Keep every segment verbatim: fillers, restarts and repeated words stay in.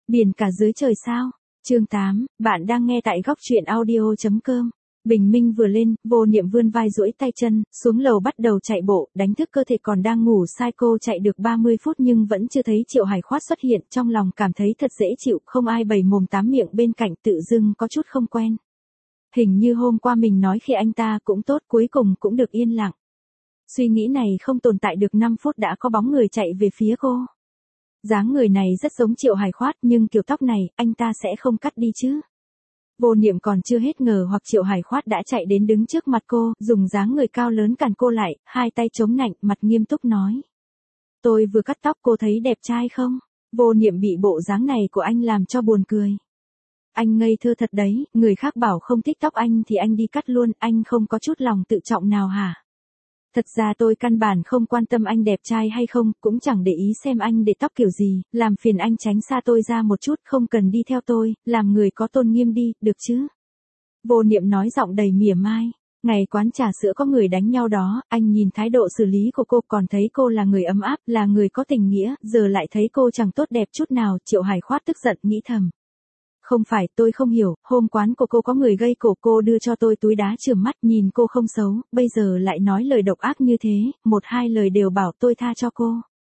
Biển cả dưới trời sao? Chương tám, bạn đang nghe tại góc truyện audio chấm com. Bình minh vừa lên, Vô Niệm vươn vai duỗi tay chân, xuống lầu bắt đầu chạy bộ, đánh thức cơ thể còn đang ngủ sai cô chạy được ba mươi phút nhưng vẫn chưa thấy Triệu Hải Khoát xuất hiện, trong lòng cảm thấy thật dễ chịu, không ai bày mồm tám miệng bên cạnh, tự dưng có chút không quen. Hình như hôm qua mình nói khi anh ta cũng tốt, cuối cùng cũng được yên lặng. Suy nghĩ này không tồn tại được năm phút đã có bóng người chạy về phía cô. Dáng người này rất giống Triệu Hải Khoát nhưng kiểu tóc này, anh ta sẽ không cắt đi chứ. Vô Niệm còn chưa hết ngờ hoặc Triệu Hải Khoát đã chạy đến đứng trước mặt cô, dùng dáng người cao lớn cản cô lại, hai tay chống nạnh, mặt nghiêm túc nói. Tôi vừa cắt tóc, cô thấy đẹp trai không? Vô Niệm bị bộ dáng này của anh làm cho buồn cười. Anh ngây thơ thật đấy, người khác bảo không thích tóc anh thì anh đi cắt luôn, anh không có chút lòng tự trọng nào hả? Thật ra tôi căn bản không quan tâm anh đẹp trai hay không, cũng chẳng để ý xem anh để tóc kiểu gì, làm phiền anh tránh xa tôi ra một chút, không cần đi theo tôi, làm người có tôn nghiêm đi, được chứ? Vô Niệm nói giọng đầy mỉa mai. Ngày quán trà sữa có người đánh nhau đó, anh nhìn thái độ xử lý của cô còn thấy cô là người ấm áp, là người có tình nghĩa, giờ lại thấy cô chẳng tốt đẹp chút nào, Triệu Hải Khoát tức giận nghĩ thầm. Không phải, tôi không hiểu, hôm quán của cô có người gây cổ cô đưa cho tôi túi đá chườm mắt nhìn cô không xấu, bây giờ lại nói lời độc ác như thế, một hai lời đều bảo tôi tha cho cô.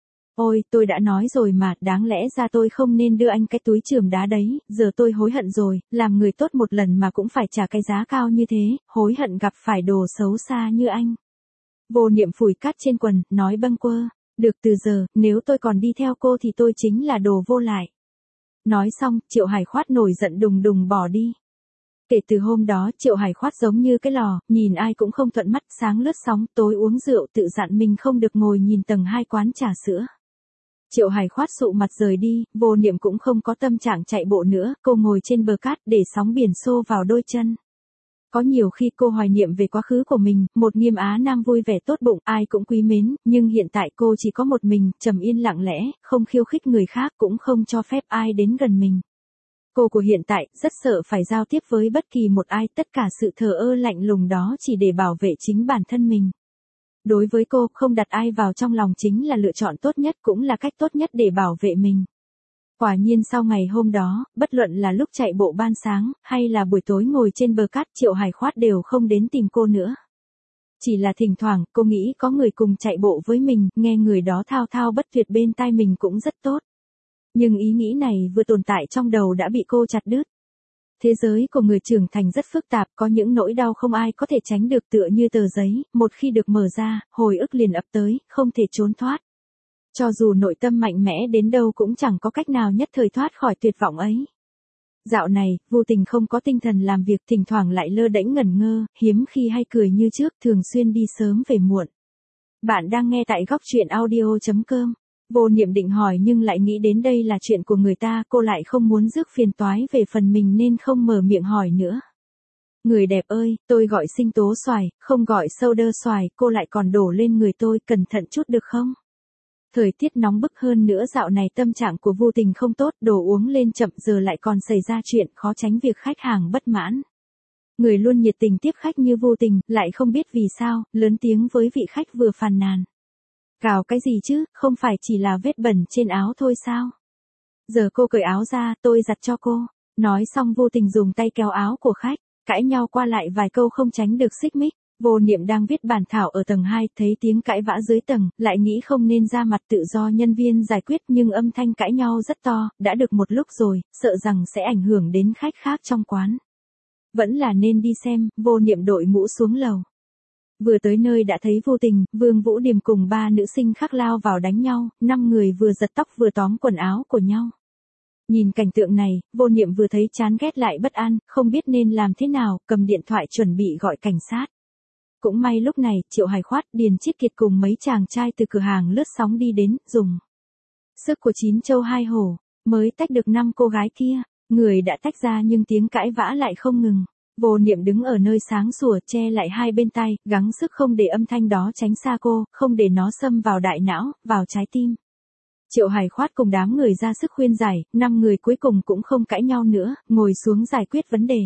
Ôi, tôi đã nói rồi mà, đáng lẽ ra tôi không nên đưa anh cái túi chườm đá đấy, giờ tôi hối hận rồi, làm người tốt một lần mà cũng phải trả cái giá cao như thế, hối hận gặp phải đồ xấu xa như anh. Vô Niệm phủi cát trên quần, nói bâng quơ, được từ giờ, nếu tôi còn đi theo cô thì tôi chính là đồ vô lại. Nói xong, Triệu Hải Khoát nổi giận đùng đùng bỏ đi. Kể từ hôm đó, Triệu Hải Khoát giống như cái lò, nhìn ai cũng không thuận mắt, sáng lướt sóng, tối uống rượu, tự dặn mình không được ngồi nhìn tầng hai quán trà sữa. Triệu Hải Khoát sụ mặt rời đi, Vô Niệm cũng không có tâm trạng chạy bộ nữa, cô ngồi trên bờ cát để sóng biển xô vào đôi chân. Có nhiều khi cô hoài niệm về quá khứ của mình, một Nghiêm Á Nam vui vẻ tốt bụng, ai cũng quý mến, nhưng hiện tại cô chỉ có một mình, trầm yên lặng lẽ, không khiêu khích người khác cũng không cho phép ai đến gần mình. Cô của hiện tại rất sợ phải giao tiếp với bất kỳ một ai, tất cả sự thờ ơ lạnh lùng đó chỉ để bảo vệ chính bản thân mình. Đối với cô, không đặt ai vào trong lòng chính là lựa chọn tốt nhất cũng là cách tốt nhất để bảo vệ mình. Quả nhiên sau ngày hôm đó, bất luận là lúc chạy bộ ban sáng, hay là buổi tối ngồi trên bờ cát, Triệu Hải Khoát đều không đến tìm cô nữa. Chỉ là thỉnh thoảng, cô nghĩ có người cùng chạy bộ với mình, nghe người đó thao thao bất tuyệt bên tai mình cũng rất tốt. Nhưng ý nghĩ này vừa tồn tại trong đầu đã bị cô chặt đứt. Thế giới của người trưởng thành rất phức tạp, có những nỗi đau không ai có thể tránh được tựa như tờ giấy, một khi được mở ra, hồi ức liền ập tới, không thể trốn thoát. Cho dù nội tâm mạnh mẽ đến đâu cũng chẳng có cách nào nhất thời thoát khỏi tuyệt vọng ấy. Dạo này, Vô Tình không có tinh thần làm việc, thỉnh thoảng lại lơ đễnh ngẩn ngơ, hiếm khi hay cười như trước, thường xuyên đi sớm về muộn. Bạn đang nghe tại góc truyện audio chấm com. Vô Niệm định hỏi nhưng lại nghĩ đến đây là chuyện của người ta, cô lại không muốn rước phiền toái về phần mình nên không mở miệng hỏi nữa. Người đẹp ơi, tôi gọi sinh tố xoài, không gọi soda xoài, cô lại còn đổ lên người tôi, cẩn thận chút được không? Thời tiết nóng bức hơn nữa, dạo này tâm trạng của Vô Tình không tốt, đồ uống lên chậm giờ lại còn xảy ra chuyện, khó tránh việc khách hàng bất mãn. Người luôn nhiệt tình tiếp khách như Vô Tình, lại không biết vì sao, lớn tiếng với vị khách vừa phàn nàn. Cào cái gì chứ, không phải chỉ là vết bẩn trên áo thôi sao? Giờ cô cởi áo ra, tôi giặt cho cô. Nói xong Vô Tình dùng tay kéo áo của khách, cãi nhau qua lại vài câu không tránh được xích mích. Vô Niệm đang viết bản thảo ở tầng hai, thấy tiếng cãi vã dưới tầng, lại nghĩ không nên ra mặt tự do nhân viên giải quyết nhưng âm thanh cãi nhau rất to, đã được một lúc rồi, sợ rằng sẽ ảnh hưởng đến khách khác trong quán. Vẫn là nên đi xem, Vô Niệm đội mũ xuống lầu. Vừa tới nơi đã thấy Vô Tình, Vương Vũ Điềm cùng ba nữ sinh khác lao vào đánh nhau, năm người vừa giật tóc vừa tóm quần áo của nhau. Nhìn cảnh tượng này, Vô Niệm vừa thấy chán ghét lại bất an, không biết nên làm thế nào, cầm điện thoại chuẩn bị gọi cảnh sát. Cũng may lúc này, Triệu Hải Khoát, Điền Chiết Kiệt cùng mấy chàng trai từ cửa hàng lướt sóng đi đến, dùng sức của chín châu hai hổ, mới tách được năm cô gái kia. Người đã tách ra nhưng tiếng cãi vã lại không ngừng. Vô Niệm đứng ở nơi sáng sủa, che lại hai bên tai, gắng sức không để âm thanh đó tránh xa cô, không để nó xâm vào đại não, vào trái tim. Triệu Hải Khoát cùng đám người ra sức khuyên giải, năm người cuối cùng cũng không cãi nhau nữa, ngồi xuống giải quyết vấn đề.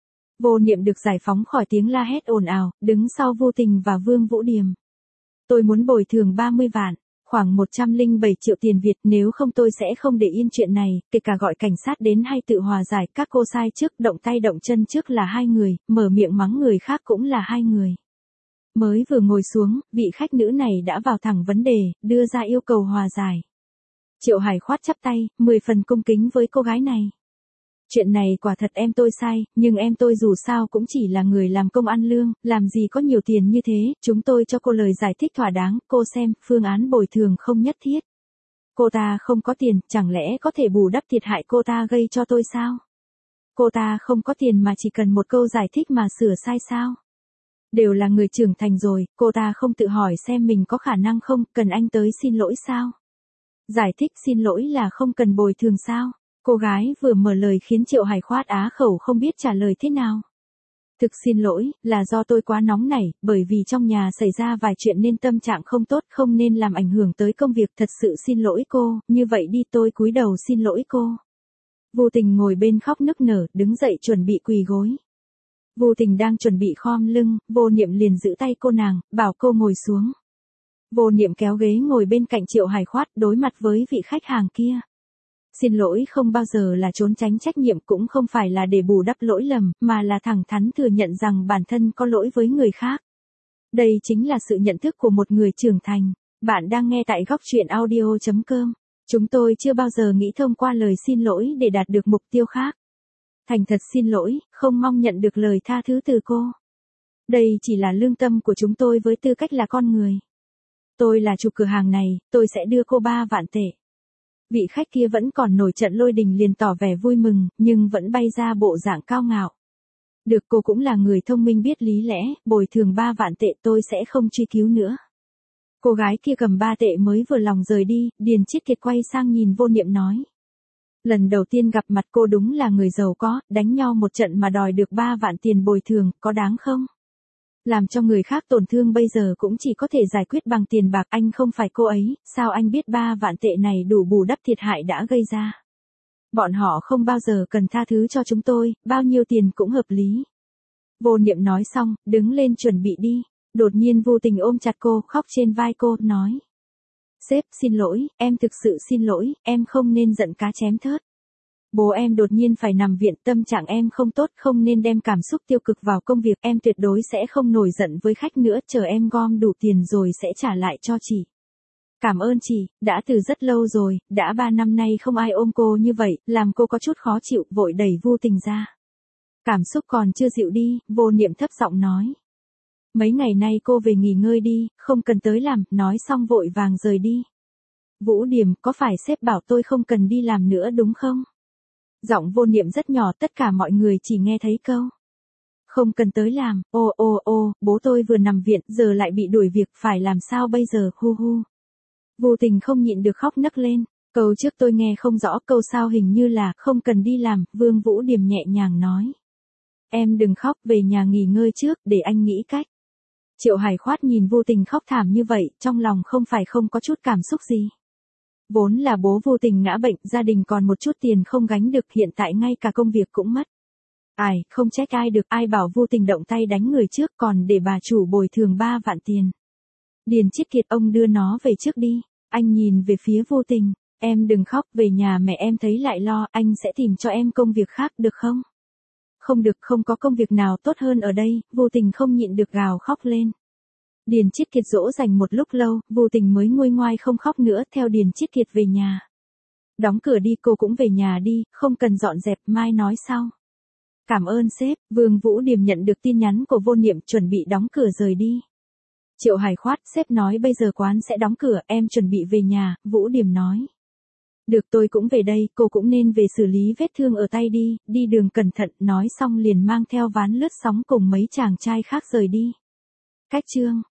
Vô Niệm được giải phóng khỏi tiếng la hét ồn ào, đứng sau Vô Tình và Vương Vũ Điềm. Tôi muốn bồi thường ba mươi vạn. khoảng một trăm lẻ bảy triệu tiền Việt, nếu không tôi sẽ không để yên chuyện này, kể cả gọi cảnh sát đến hay tự hòa giải, các cô sai trước, động tay động chân trước là hai người, mở miệng mắng người khác cũng là hai người. Mới vừa ngồi xuống, vị khách nữ này đã vào thẳng vấn đề, đưa ra yêu cầu hòa giải. Triệu Hải khoát chắp tay, mười phần cung kính với cô gái này. Chuyện này quả thật em tôi sai, nhưng em tôi dù sao cũng chỉ là người làm công ăn lương, làm gì có nhiều tiền như thế, chúng tôi cho cô lời giải thích thỏa đáng, cô xem, phương án bồi thường không nhất thiết. Cô ta không có tiền, chẳng lẽ có thể bù đắp thiệt hại cô ta gây cho tôi sao? Cô ta không có tiền mà chỉ cần một câu giải thích mà sửa sai sao? Đều là người trưởng thành rồi, cô ta không tự hỏi xem mình có khả năng không, cần anh tới xin lỗi sao? Giải thích xin lỗi là không cần bồi thường sao? Cô gái vừa mở lời khiến Triệu Hải khoát á khẩu không biết trả lời thế nào. Thực xin lỗi, là do tôi quá nóng nảy, bởi vì trong nhà xảy ra vài chuyện nên tâm trạng không tốt, không nên làm ảnh hưởng tới công việc, thật sự xin lỗi cô, như vậy đi tôi cúi đầu xin lỗi cô. Vô Tình ngồi bên khóc nức nở, đứng dậy chuẩn bị quỳ gối. Vô Tình đang chuẩn bị khom lưng, Vô Niệm liền giữ tay cô nàng, bảo cô ngồi xuống. Vô Niệm kéo ghế ngồi bên cạnh Triệu Hải khoát, đối mặt với vị khách hàng kia. Xin lỗi không bao giờ là trốn tránh trách nhiệm, cũng không phải là để bù đắp lỗi lầm, mà là thẳng thắn thừa nhận rằng bản thân có lỗi với người khác. Đây chính là sự nhận thức của một người trưởng thành. Bạn đang nghe tại góc truyện audio chấm com. Chúng tôi chưa bao giờ nghĩ thông qua lời xin lỗi để đạt được mục tiêu khác. Thành thật xin lỗi, không mong nhận được lời tha thứ từ cô. Đây chỉ là lương tâm của chúng tôi với tư cách là con người. Tôi là chủ cửa hàng này, tôi sẽ đưa cô ba vạn tệ. Vị khách kia vẫn còn nổi trận lôi đình liền tỏ vẻ vui mừng, nhưng vẫn bay ra bộ dạng cao ngạo. Được, cô cũng là người thông minh biết lý lẽ, bồi thường ba vạn tệ tôi sẽ không truy cứu nữa. Cô gái kia cầm ba tệ mới vừa lòng rời đi, Điền Chiết Kiệt quay sang nhìn Vô Niệm nói. Lần đầu tiên gặp mặt cô đúng là người giàu có, đánh nhau một trận mà đòi được ba vạn tiền bồi thường, có đáng không? Làm cho người khác tổn thương bây giờ cũng chỉ có thể giải quyết bằng tiền bạc, anh không phải cô ấy, sao anh biết ba vạn tệ này đủ bù đắp thiệt hại đã gây ra? Bọn họ không bao giờ cần tha thứ cho chúng tôi, bao nhiêu tiền cũng hợp lý. Vô Niệm nói xong, đứng lên chuẩn bị đi, đột nhiên Vô Tình ôm chặt cô, khóc trên vai cô, nói. Sếp, xin lỗi, em thực sự xin lỗi, em không nên giận cá chém thớt. Bố em đột nhiên phải nằm viện, tâm trạng em không tốt, không nên đem cảm xúc tiêu cực vào công việc, em tuyệt đối sẽ không nổi giận với khách nữa, chờ em gom đủ tiền rồi sẽ trả lại cho chị. Cảm ơn chị, đã từ rất lâu rồi, đã ba năm nay không ai ôm cô như vậy, làm cô có chút khó chịu, vội đẩy Vô Tình ra. Cảm xúc còn chưa dịu đi, Vô Niệm thấp giọng nói. Mấy ngày nay cô về nghỉ ngơi đi, không cần tới làm, nói xong vội vàng rời đi. Vũ Điềm, có phải sếp bảo tôi không cần đi làm nữa đúng không? Giọng Vô Niệm rất nhỏ, tất cả mọi người chỉ nghe thấy câu. Không cần tới làm, ô ô ô, bố tôi vừa nằm viện, giờ lại bị đuổi việc, phải làm sao bây giờ, hu hu. Vô Tình không nhịn được khóc nấc lên, câu trước tôi nghe không rõ, câu sau hình như là không cần đi làm, Vương Vũ Điềm nhẹ nhàng nói. Em đừng khóc, về nhà nghỉ ngơi trước, để anh nghĩ cách. Triệu Hải khoát nhìn Vô Tình khóc thảm như vậy, trong lòng không phải không có chút cảm xúc gì. Vốn là bố Vô Tình ngã bệnh, gia đình còn một chút tiền không gánh được, hiện tại ngay cả công việc cũng mất. Ai, không trách ai được, ai bảo Vô Tình động tay đánh người trước còn để bà chủ bồi thường ba vạn tiền. Điền Chiết Kiệt, ông đưa nó về trước đi. Anh nhìn về phía Vô Tình, em đừng khóc, về nhà mẹ em thấy lại lo, anh sẽ tìm cho em công việc khác được không? Không được, không có công việc nào tốt hơn ở đây, Vô Tình không nhịn được gào khóc lên. Điền Chiết Kiệt dỗ dành một lúc lâu, Vô Tình mới nguôi ngoai không khóc nữa, theo Điền Chiết Kiệt về nhà. Đóng cửa đi, cô cũng về nhà đi, không cần dọn dẹp, mai nói sau. Cảm ơn sếp, Vương Vũ Điềm nhận được tin nhắn của Vô Niệm, chuẩn bị đóng cửa rời đi. Triệu Hải khoát, sếp nói bây giờ quán sẽ đóng cửa, em chuẩn bị về nhà, Vũ Điềm nói. Được, tôi cũng về đây, cô cũng nên về xử lý vết thương ở tay đi, đi đường cẩn thận, nói xong liền mang theo ván lướt sóng cùng mấy chàng trai khác rời đi. Cách chương